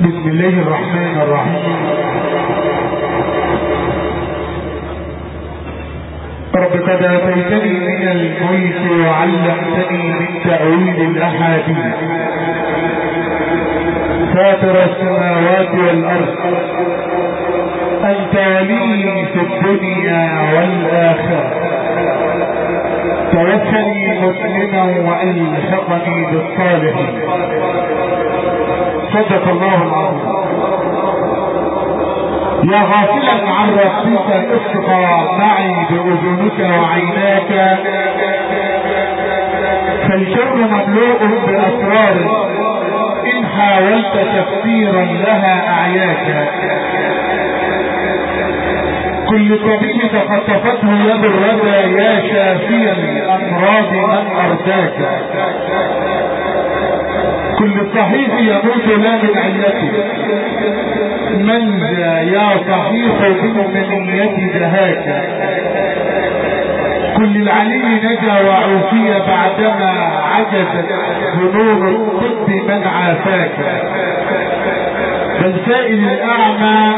بسم الله الرحمن الرحيم. رب قد اتيتني من الملك وعلمتني من تأويل الاحاديث، فاطر السماوات والارض، انت ولي في الدنيا والاخره، توفني مسلما والحقني بالصالحين. صدق الله العظيم. يا غافلا عن ربك اصغى معي باذنك وعيناك، فالكون مملوء باسرار ان حاولت تفسيرا لها اعياك. كل طبيب تخطفته يد الردى يا شافي الامراض من ارداك. كل صحيح يموت لا من علته، من يا صحيح بالمنية دهاك. كل العلي نجا وعوفي بعدما عجزت ظنون الطب من عافاك. بل سائل الاعمى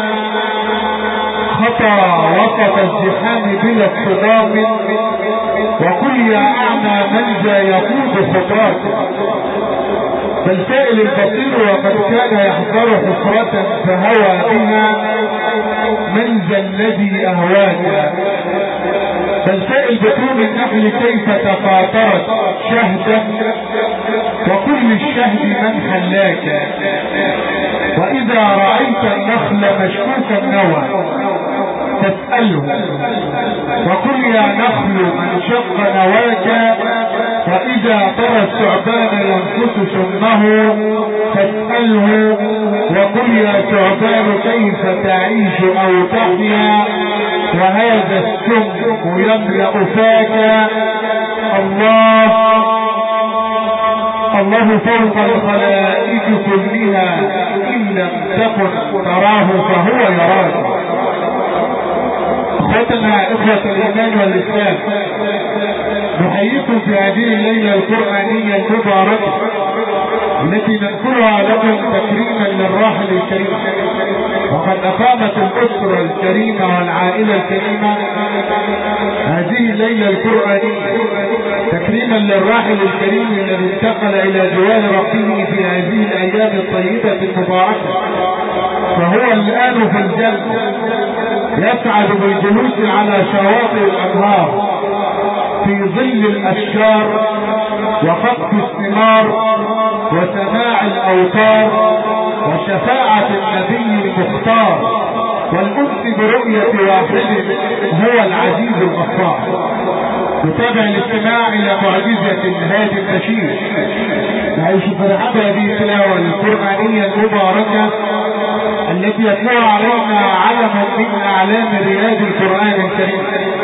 خطى وسط الزحام بلا اصطدام، وقل يا اعمى من ذا يقود خطاك. بل سائل البصير وقد كان يحذر حفرة فهوى بها، من ذا الذي اهواك. بل سائل بطون النحل كيف تفاطرت شهدا، وكل الشهد من حلاك. واذا رأيت النخل مشكوك النوى تسأله، وقل يا نخل من شق نواك. واذا ترى الثعبان ينفث سمه فاسأله، وقل يا ثعبان كيف تعيش او تحيا، وهذا السم يملأ فاك. الله فوق الخلائق كلها، ان لم تكن تراه فهو يراك. اخوتنا اخوة الايمان والاسلام، نحييكم في هذه الليلة القرآنية المباركة التي نذكرها لكم تكريما للراحل الكريم. وقد اقامت الاسرة الكريمة والعائلة الكريمة هذه الليلة القرآنية تكريما للراحل الكريم الذي انتقل الى جوار ربه في هذه الايام الطيبة المباركة، فهو الان في الجنة يسعد بالجلوس على شواطئ الانهار في ظل الاشجار وقطف الثمار وسماع الاوتار وشفاعة النبي المختار، والانس برؤية واحد هو العزيز الغفار. نتابع الاستماع الى معجزة الهادي البشير، نعيش فرحة هذه التلاوة القرآنية المباركة التي يتلوها علينا علم من اعلام رياض القرآن الكريم،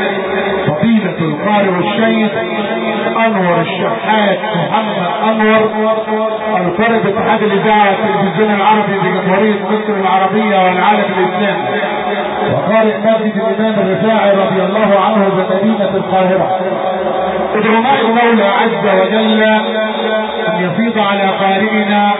فضيلة القارئ الشيخ انور الشحات محمد انور، القارئ باتحاد الاذاعة والتلفزيون العربي بجمهورية مصر العربية والعالم الاسلامي، وقارئ مسجد الامام الرفاعي رضي الله عنه بمدينة القاهرة. ادعو معي المولى عز وجل ان يفيض على قارئنا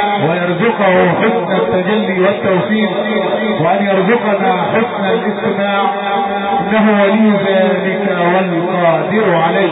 ويرزقه حسن التجلي والتوفيق، وان يرزقنا حسن الاستماع، انه ولي ذلك والقادر عليه.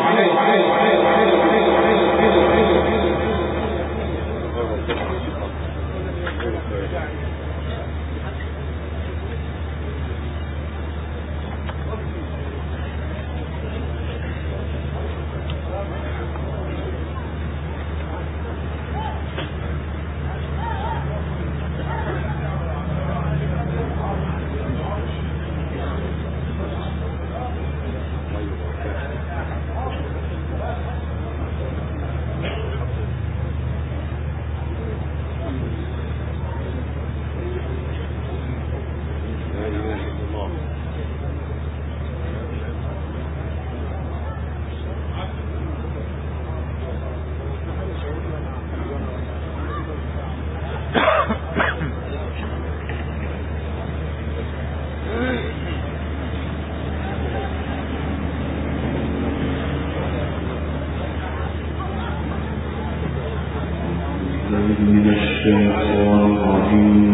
من الشيطان الرجيم.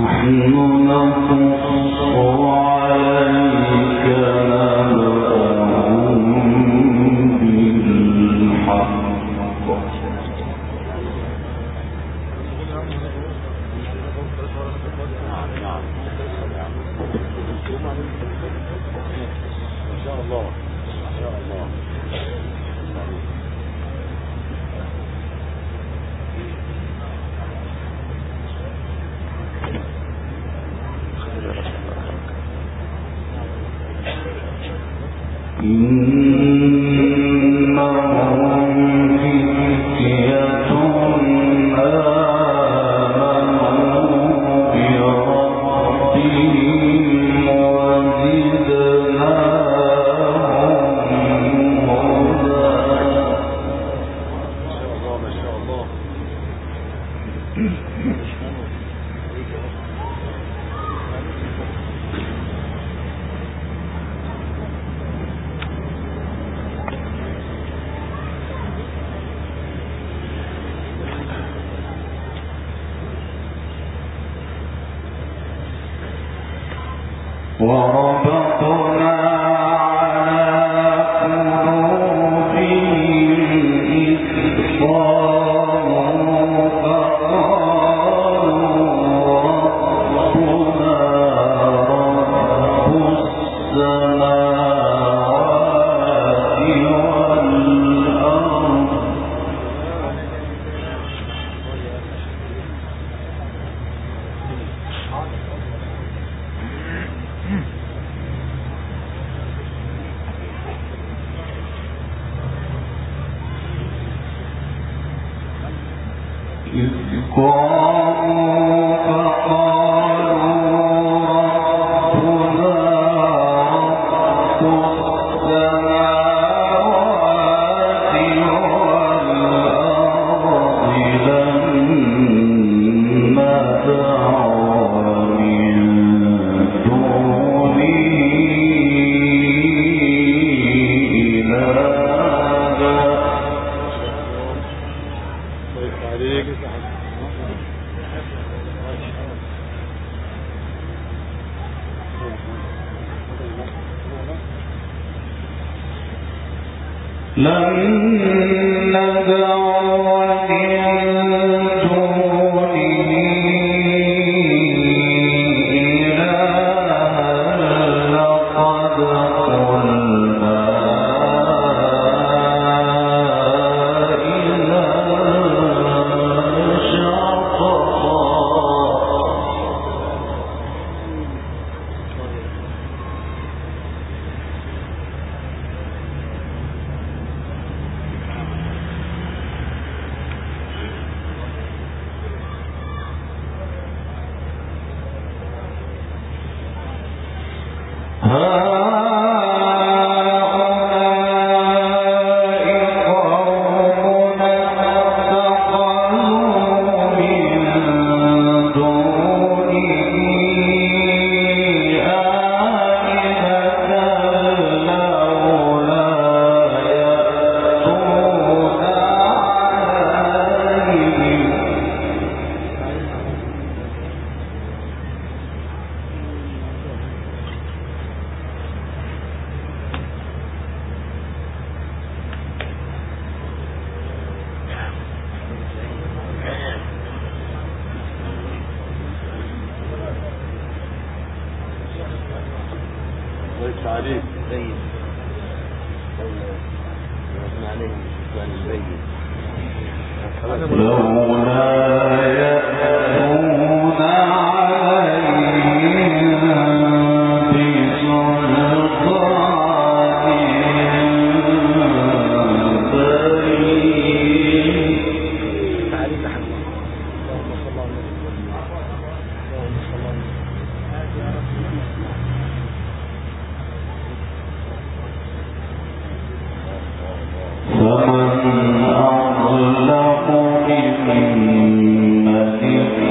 فمن أظلم ممن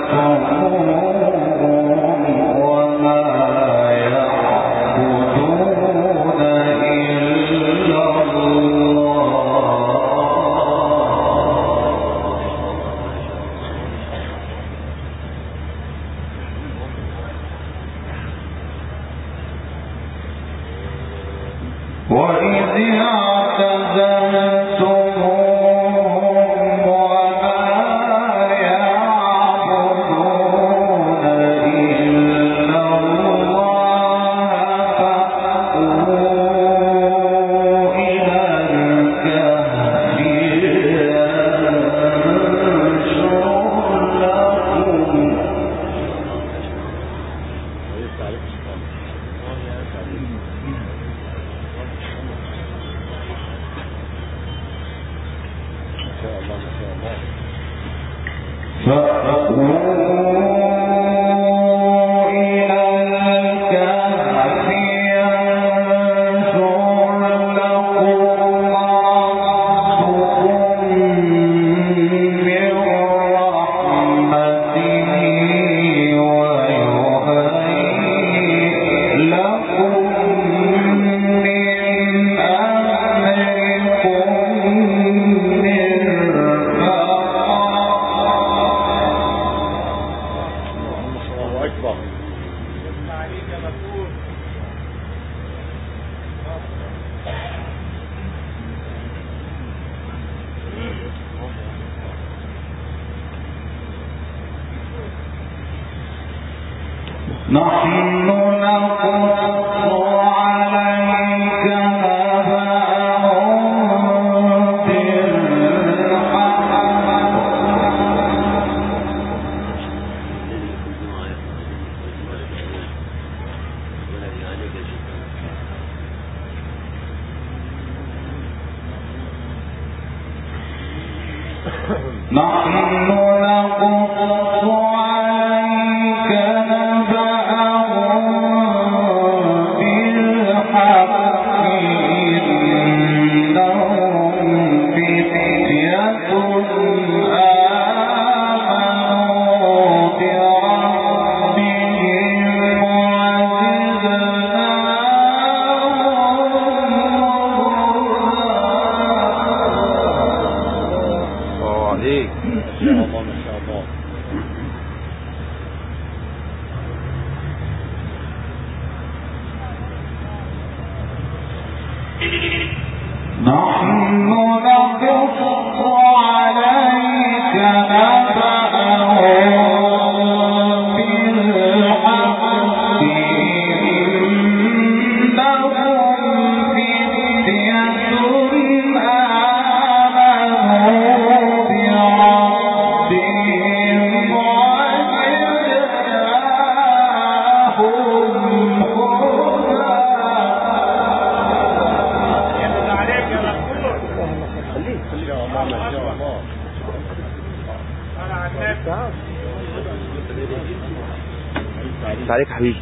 عليك حبيبي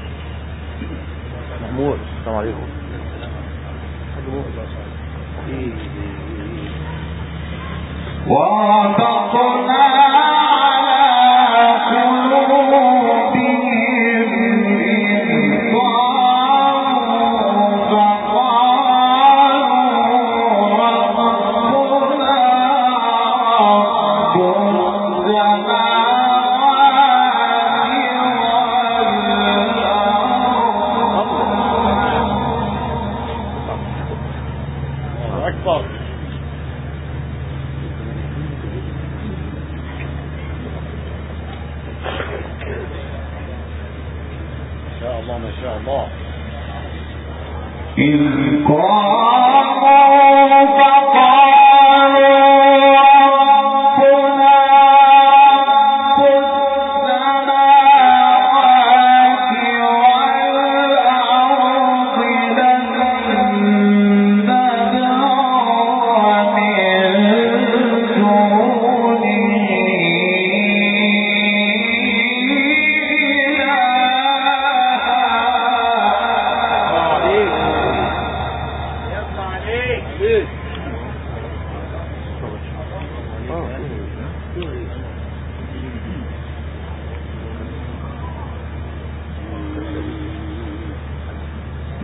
محمود. السلام عليكم. وَرَبَطْنَا عَلَى قُلُوبِهِمْ إِذْ قَامُوا فَقَالُوا رَبُّنَا رَبُّ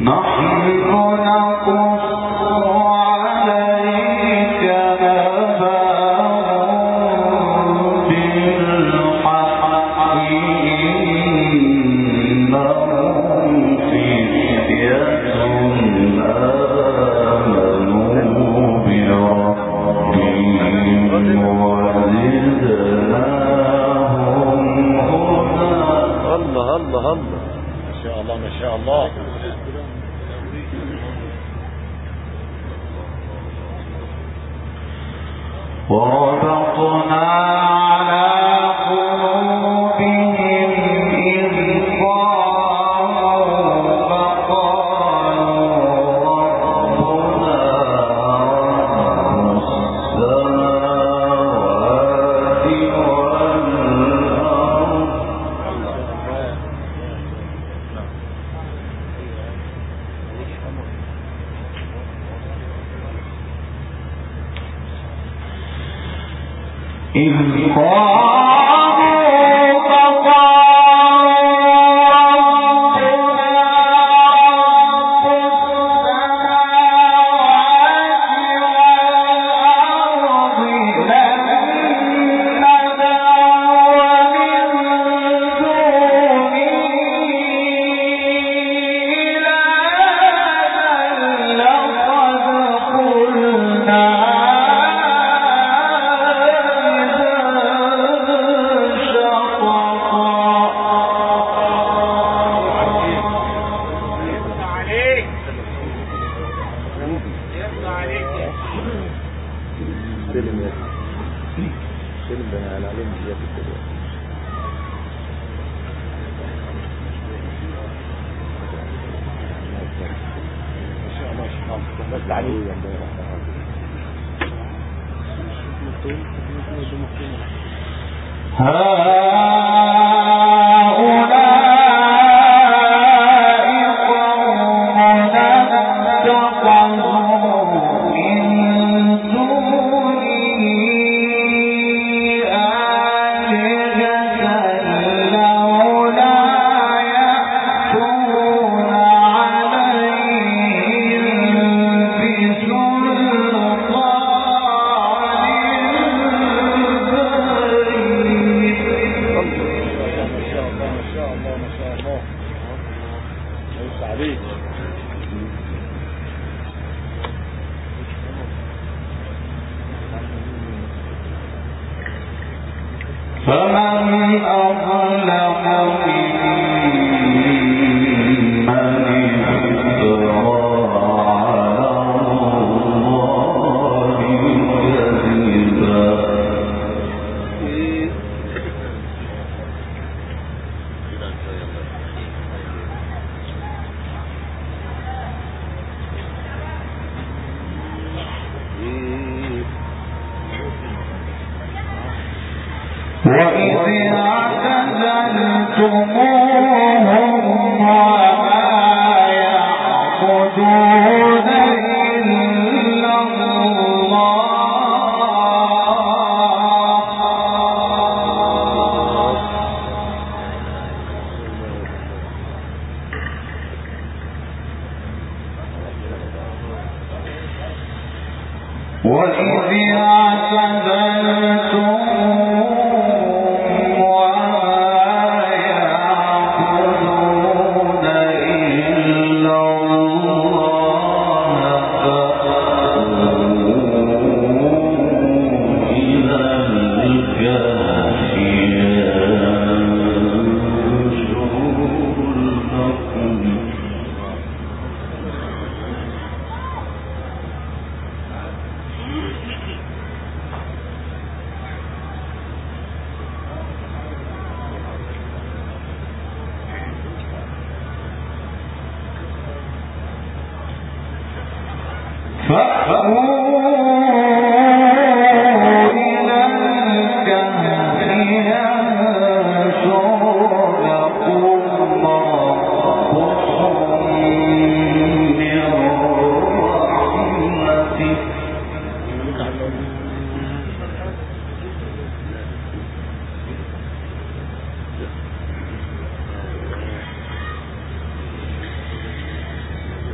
اعتزلتم وما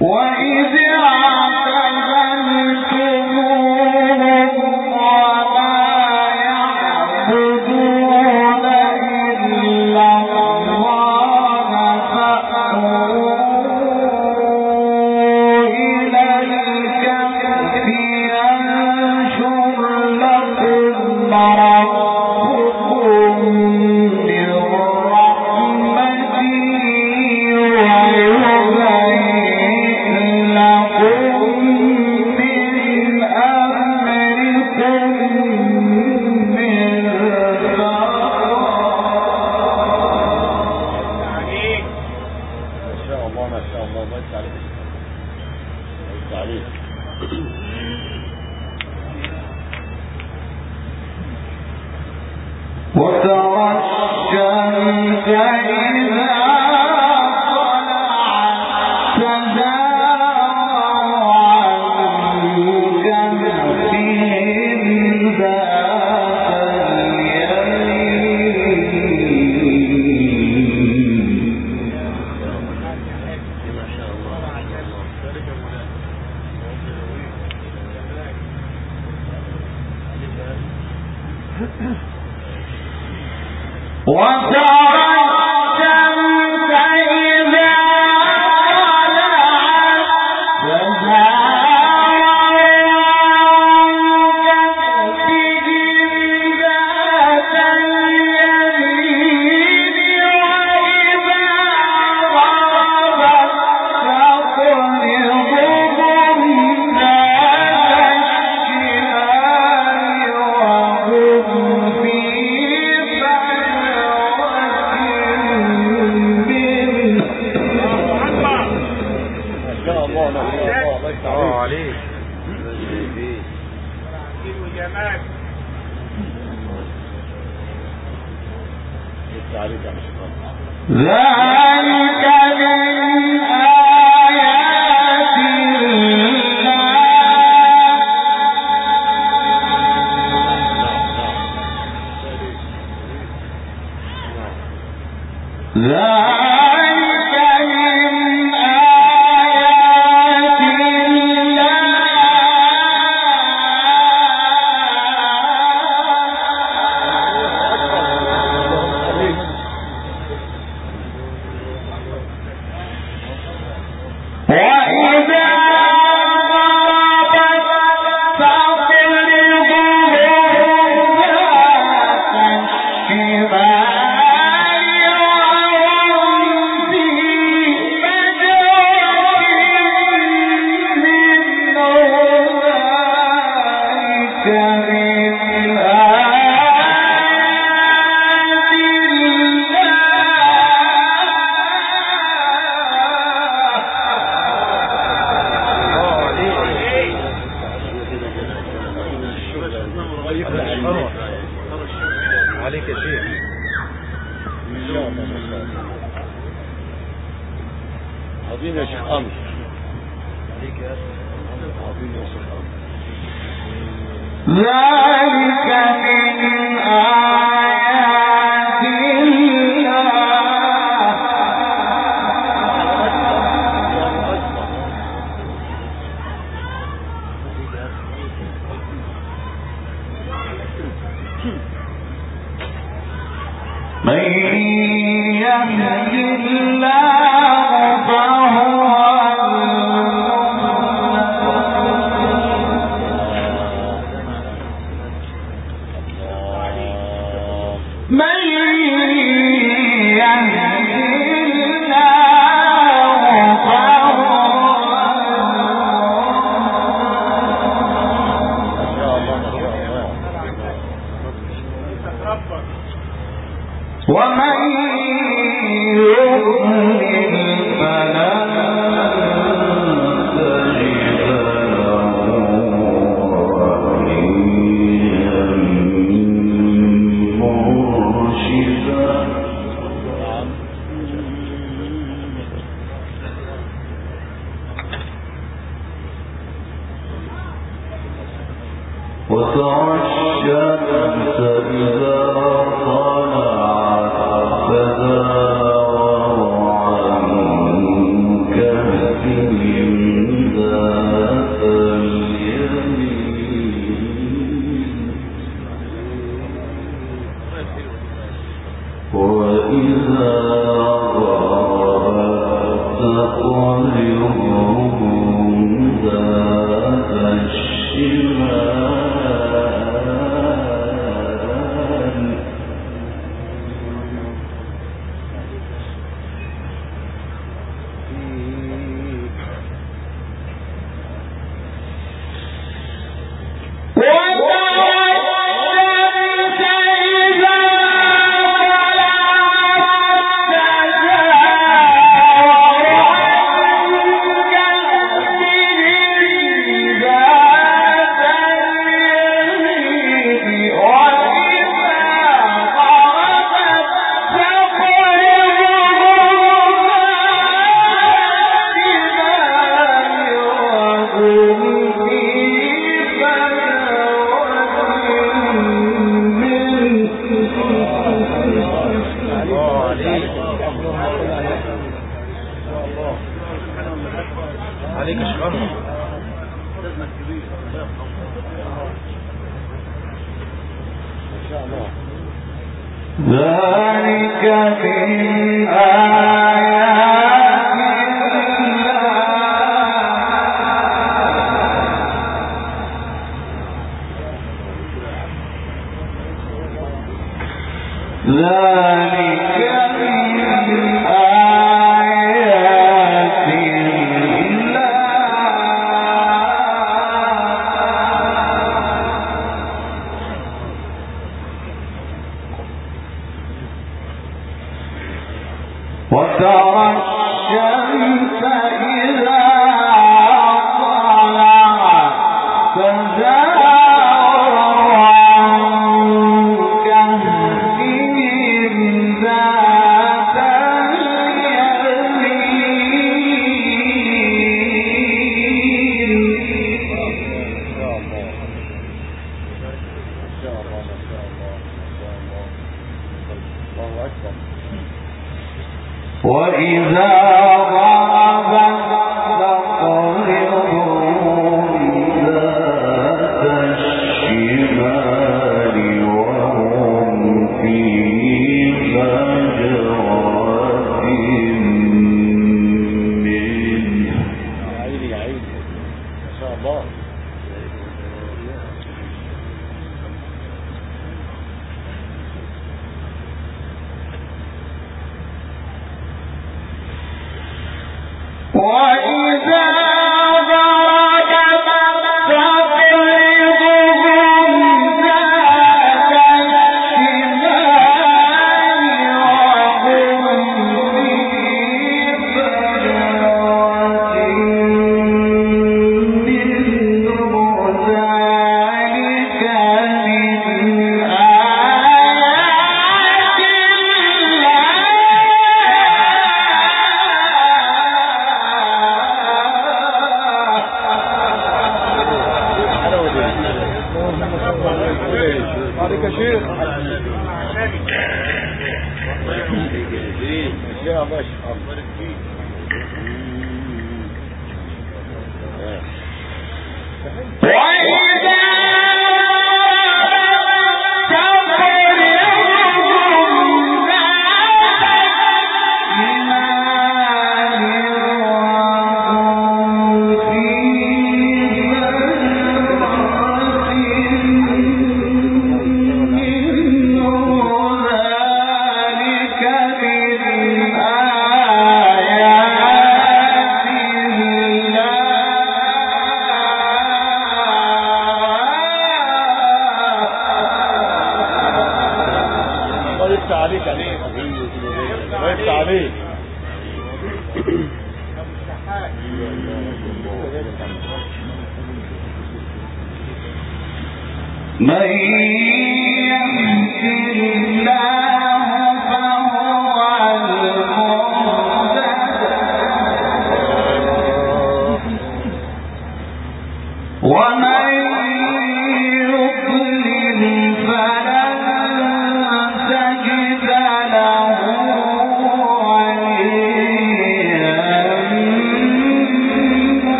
وترى الشمس إذا طلعت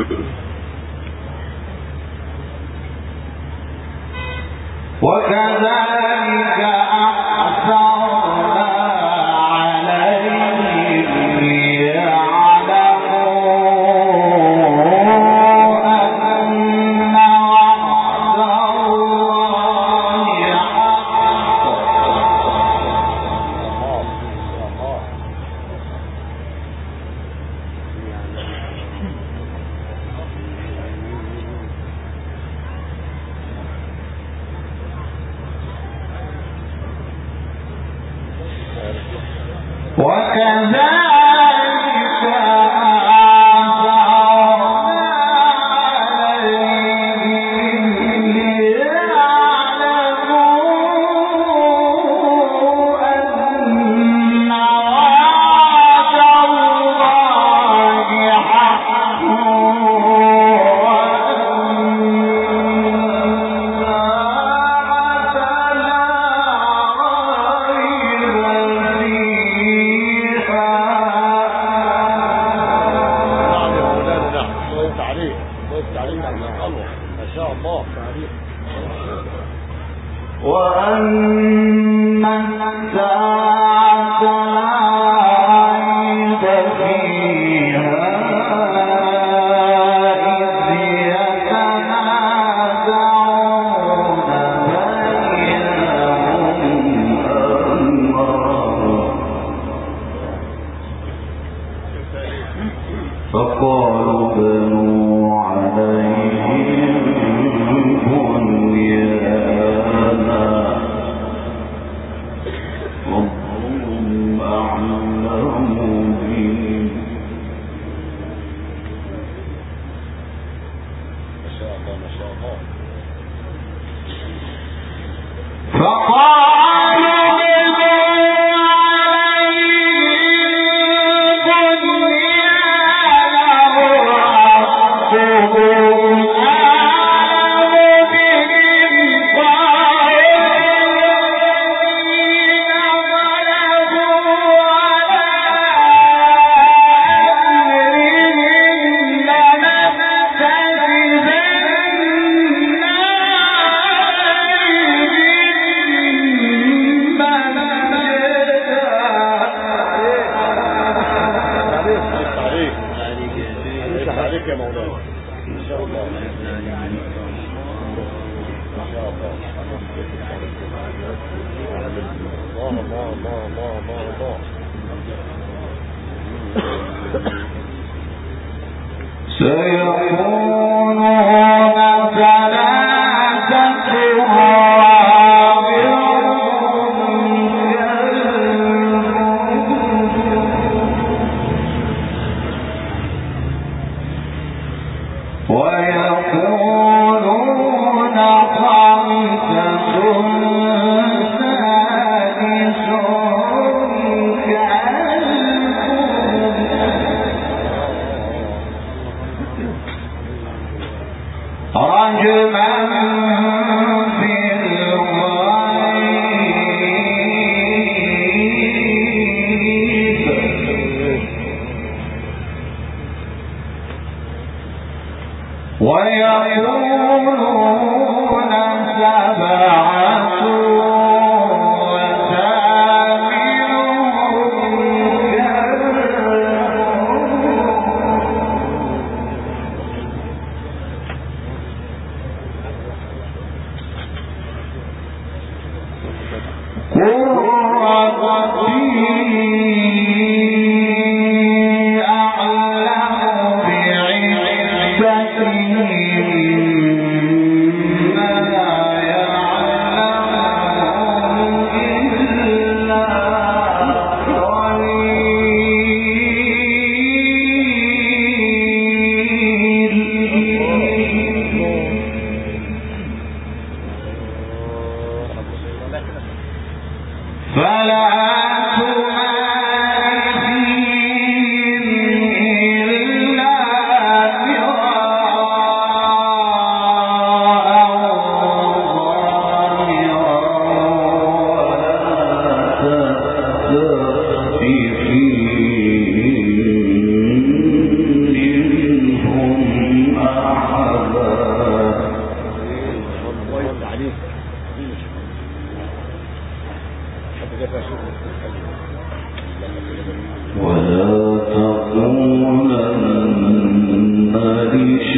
وكذلك أعثرنا عليهم ليعلموا أن وعد الله حق وكذلك أعثرنا عليهم ليعلموا أن وعد الله حق وأن الساعة لا ريب فيها إذ يتنازعون بينهم أمرهم فقالوا بنوا عليهم بنيانا ربهم أعلم بهم ما شاء الله ما شاء الله. فقالوا بنوا عليهم بنيانا ربهم أعلم بهم قال الذين غلبوا على أمرهم لنتخذن عليك يا مولانا ان شاء الله. ما شاء الله. الله الله الله الله الله. سيقولون ثلاثة رابعهم ويقولون خمسة سادسهم رجما في الغيب ويقولون سبعة فلا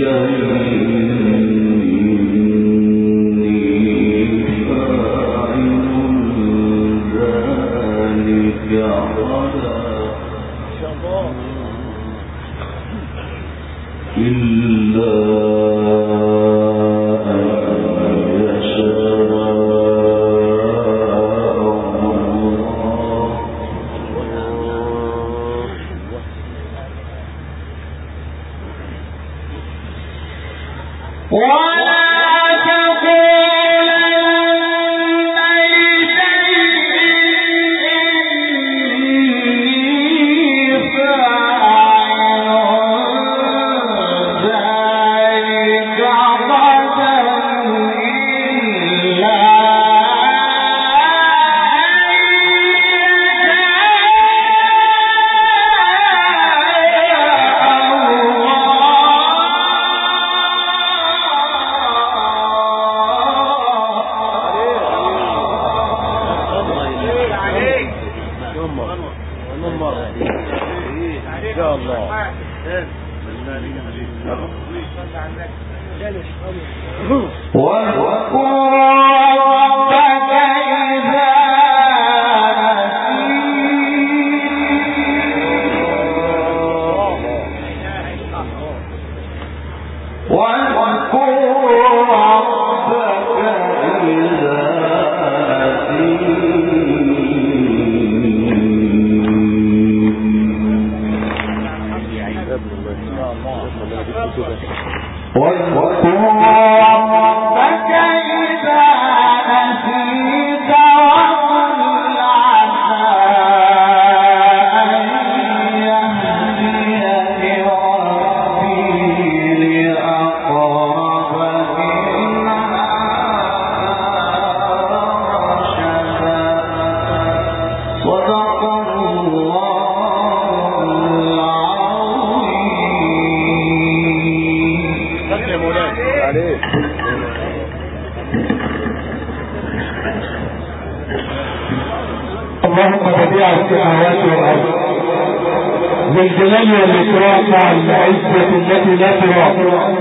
اللهم بديع السماوات والارض ذا الجلال والاكرام مع العزه التي لا ترام،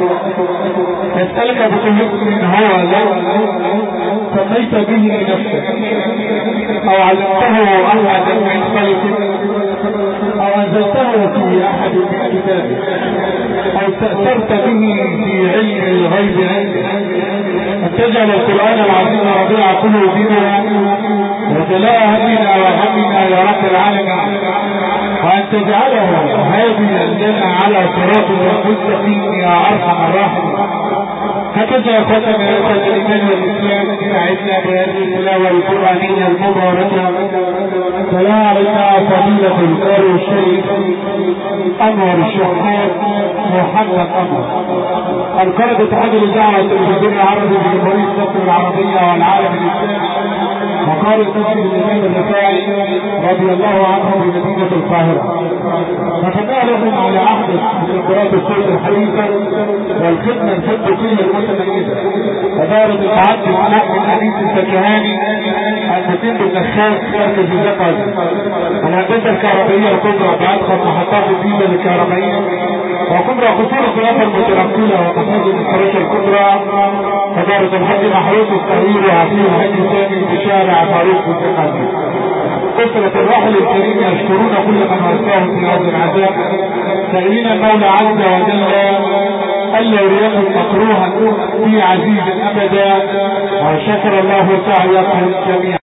نسالك بكل اسم هو لك سميت به لنفسك او علمته احدا من خلقك او انزلته في احد من كتابك او استاثرت به في علم الغيب عندك ان تجعل القران العظيم ربيع قلوبنا وجلاء همنا وهمنا يا رب العالمين، وان تجعله هادي الجنه على صراط المستقيم يا ارحم الراحمين. هكذا ختم هذا الايمان والاسلام سعدنا بهذه التلاوه القرانيه المباركه. سلام علينا فضيله القارئ الشريف انور الشحات محمد انور، انقرض اتحاد الاذاعه والتلفزيون العربي في جمهوريه مصر العربيه والعالم الاسلامي، وقال مسجد الامام الرفاعي رضي الله عنه بمدينه القاهره. فتابع لكم على احدث تطبيقات الصوت الحديثه والخدمه الفندقيه المتميزه، اداره المعد نحو الحديث الفكهاني المتم بالنخاس مركز زقل، الهندسه الكهربائيه الكبرى بادخل محطات الجيزه الكهربائيه، وكبرى قصور الخلافه المتنقله ومخازن الفراشة الكبرى، اداره الحج محروس الصغير وعصير الحج الثاني في شارع فاروق الثقافي. أسرة الراحل الكريم يشكرون كل من وفاهم في هذا العذاب، سائلين المولى عز وجل ألا يريكم مكروها في عزيز أبدا، وشكر الله سعيكم جميعا.